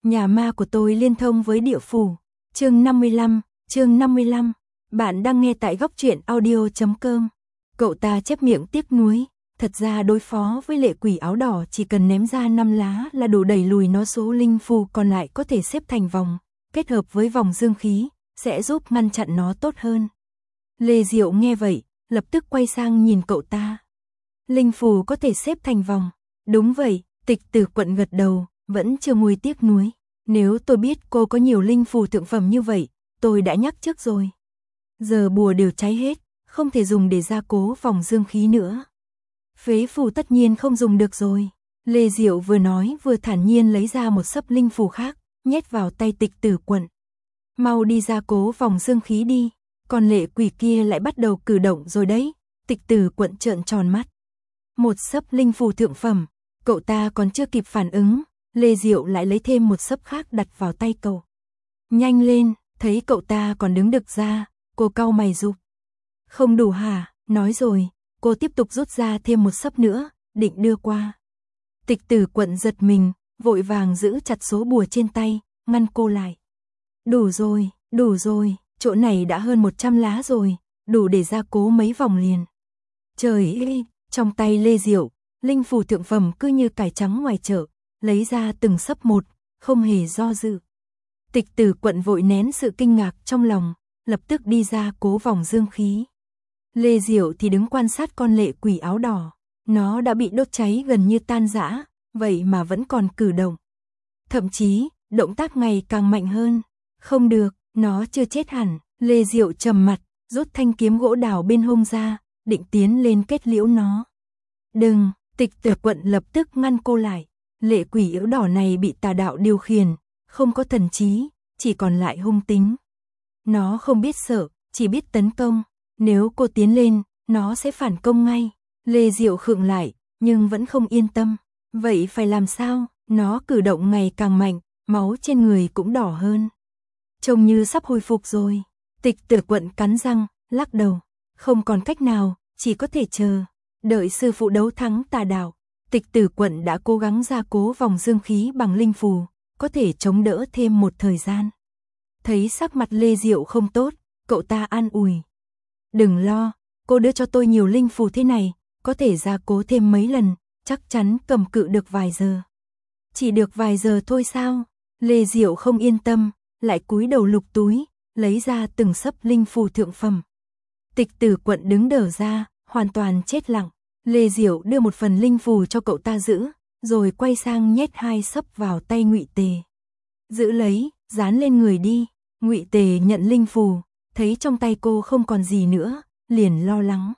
Nhà ma của tôi liên thông với địa phủ. Chương 55. Bạn đang nghe tại góc truyện audio.com. Cậu ta chép miệng tiếc nuối. Thật ra đối phó với lệ quỷ áo đỏ chỉ cần ném ra 5 lá là đủ đẩy lùi nó, số linh phù còn lại có thể xếp thành vòng, kết hợp với vòng dương khí, sẽ giúp ngăn chặn nó tốt hơn. Lê Diệu nghe vậy, lập tức quay sang nhìn cậu ta. Linh phù có thể xếp thành vòng. Đúng vậy, Tịch Tử Quận gật đầu, vẫn chưa nguôi tiếc nuối. Nếu tôi biết cô có nhiều linh phù thượng phẩm như vậy, tôi đã nhắc trước rồi. Giờ bùa đều cháy hết, không thể dùng để gia cố vòng dương khí nữa. Phế phù tất nhiên không dùng được rồi. Lê Diệu vừa nói vừa thản nhiên lấy ra một xấp linh phù khác, nhét vào tay Tịch Tử Quận. Mau đi gia cố vòng dương khí đi. Còn lệ quỷ kia lại bắt đầu cử động rồi đấy. Tịch Tử Quận trợn tròn mắt. Một xấp linh phù thượng phẩm, cậu ta còn chưa kịp phản ứng, Lê Diệu lại lấy thêm một xấp khác đặt vào tay cậu. Nhanh lên, thấy cậu ta còn đứng đực ra, cô cau mày giục. Không đủ hả? Nói rồi, cô tiếp tục rút ra thêm một xấp nữa, định đưa qua. Tịch Tử Quận giật mình, vội vàng giữ chặt số bùa trên tay, ngăn cô lại. Đủ rồi, chỗ này đã hơn 100 lá rồi, đủ để gia cố mấy vòng liền. Trời ơi, trong tay Lê Diệu, linh phù thượng phẩm cứ như cải trắng ngoài chợ, lấy ra từng xấp một, không hề do dự. Tịch Tử Quận vội nén sự kinh ngạc trong lòng, lập tức đi ra cố vòng dương khí. Lê Diệu thì đứng quan sát con lệ quỷ áo đỏ, nó đã bị đốt cháy gần như tan rã, vậy mà vẫn còn cử động. Thậm chí, động tác ngày càng mạnh hơn. Không được, nó chưa chết hẳn. Lê Diệu trầm mặt, rút thanh kiếm gỗ đào bên hông ra, định tiến lên kết liễu nó. Đừng, Tịch Tử Quận lập tức ngăn cô lại. Lệ quỷ áo đỏ này bị tà đạo điều khiển, không có thần trí, chỉ còn lại hung tính. Nó không biết sợ, chỉ biết tấn công. Nếu cô tiến lên, nó sẽ phản công ngay. Lê Diệu khựng lại, nhưng vẫn không yên tâm. Vậy phải làm sao? Nó cử động ngày càng mạnh, máu trên người cũng đỏ hơn. Trông như sắp hồi phục rồi. Tịch Tử Quận cắn răng, lắc đầu. Không còn cách nào, chỉ có thể chờ. Đợi sư phụ đấu thắng tà đạo. Tịch Tử Quận đã cố gắng gia cố vòng dương khí bằng linh phù, có thể chống đỡ thêm một thời gian. Thấy sắc mặt Lê Diệu không tốt, cậu ta an ủi. Đừng lo, cô đưa cho tôi nhiều linh phù thế này, có thể gia cố thêm mấy lần, chắc chắn cầm cự được vài giờ. Chỉ được vài giờ thôi sao? Lê Diệu không yên tâm, lại cúi đầu lục túi, lấy ra từng xấp linh phù thượng phẩm. Tịch Tử Quận đứng đờ ra, hoàn toàn chết lặng. Lê Diệu đưa một phần linh phù cho cậu ta giữ, rồi quay sang nhét 2 xấp vào tay Ngụy Tề. Giữ lấy, dán lên người đi. Ngụy Tề nhận linh phù, thấy trong tay cô không còn gì nữa, liền lo lắng.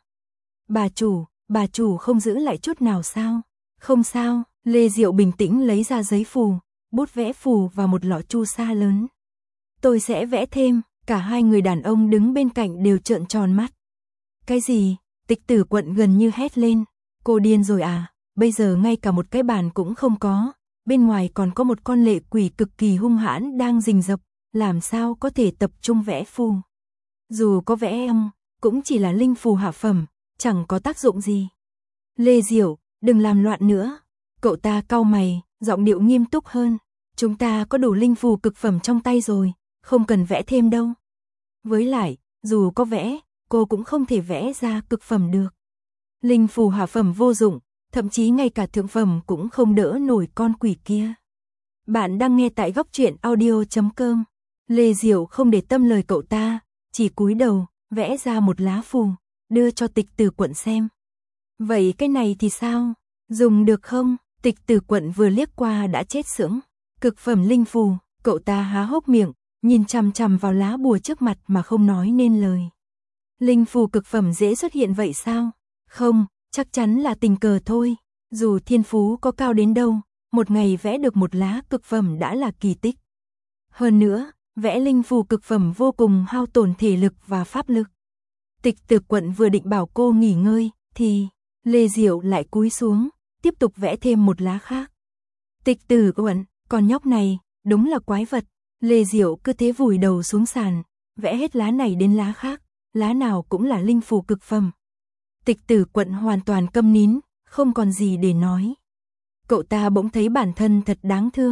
Bà chủ không giữ lại chút nào sao? Không sao, Lê Diệu bình tĩnh lấy ra giấy phù, bút vẽ phù và một lọ chu sa lớn. Tôi sẽ vẽ thêm. Cả hai người đàn ông đứng bên cạnh đều trợn tròn mắt. Cái gì? Tịch Tử Quận gần như hét lên. Cô điên rồi à? Bây giờ ngay cả một cái bàn cũng không có. Bên ngoài còn có một con lệ quỷ cực kỳ hung hãn đang rình rập. Làm sao có thể tập trung vẽ phù? Dù có vẽ cũng chỉ là linh phù hạ phẩm, chẳng có tác dụng gì. Lê Diệu, đừng làm loạn nữa. Cậu ta cau mày, giọng điệu nghiêm túc hơn. Chúng ta có đủ linh phù cực phẩm trong tay rồi, không cần vẽ thêm đâu. Với lại, dù có vẽ, cô cũng không thể vẽ ra cực phẩm được. Linh phù hạ phẩm vô dụng, thậm chí ngay cả thượng phẩm cũng không đỡ nổi con quỷ kia. Bạn đang nghe tại góc truyện audio.com. Lê Diệu không để tâm lời cậu ta, chỉ cúi đầu, vẽ ra một lá phù, đưa cho Tịch Tử Quận xem. Vậy cái này thì sao? Dùng được không? Tịch Tử Quận vừa liếc qua đã chết sững. Cực phẩm linh phù, cậu ta há hốc miệng, nhìn chằm chằm vào lá bùa trước mặt mà không nói nên lời. Linh phù cực phẩm dễ xuất hiện vậy sao? Không, chắc chắn là tình cờ thôi. Dù thiên phú có cao đến đâu, một ngày vẽ được một lá cực phẩm đã là kỳ tích. Hơn nữa, vẽ linh phù cực phẩm vô cùng hao tổn thể lực và pháp lực. Tịch Tử Quận vừa định bảo cô nghỉ ngơi, thì Lê Diệu lại cúi xuống, tiếp tục vẽ thêm một lá khác. Tịch Tử Quận, con nhóc này, đúng là quái vật. Lê Diệu cứ thế vùi đầu xuống sàn, vẽ hết lá này đến lá khác, lá nào cũng là linh phù cực phẩm. Tịch Tử Quận hoàn toàn câm nín, không còn gì để nói. Cậu ta bỗng thấy bản thân thật đáng thương.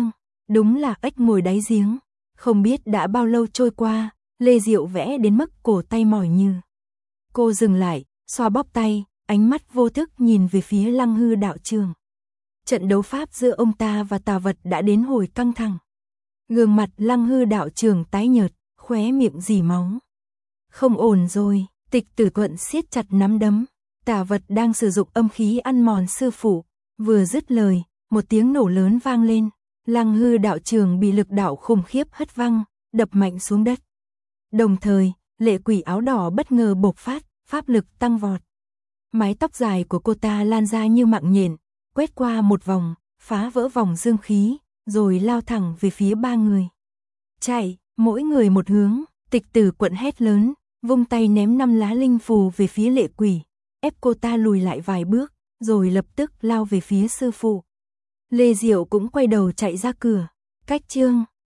Đúng là ếch ngồi đáy giếng. Không biết đã bao lâu trôi qua, Lê Diệu vẽ đến mức cổ tay mỏi như. Cô dừng lại, xoa bóp tay, ánh mắt vô thức nhìn về phía Lăng Hư đạo trường. Trận đấu pháp giữa ông ta và tà vật đã đến hồi căng thẳng. Gương mặt Lăng Hư đạo trường tái nhợt, khóe miệng rỉ máu. Không ổn rồi, Tịch Tử Quận siết chặt nắm đấm. Tà vật đang sử dụng âm khí ăn mòn sư phụ. Vừa dứt lời, một tiếng nổ lớn vang lên. Lăng Hư đạo trường bị lực đạo khủng khiếp hất văng, đập mạnh xuống đất. Đồng thời, lệ quỷ áo đỏ bất ngờ bộc phát, pháp lực tăng vọt. Mái tóc dài của cô ta lan ra như mạng nhện, quét qua một vòng, phá vỡ vòng dương khí, rồi lao thẳng về phía ba người. Chạy, mỗi người một hướng, Tịch Tử Quận hét lớn, vung tay ném 5 lá linh phù về phía lệ quỷ, ép cô ta lùi lại vài bước, rồi lập tức lao về phía sư phụ. Lê Diệu cũng quay đầu chạy ra cửa. Cách chương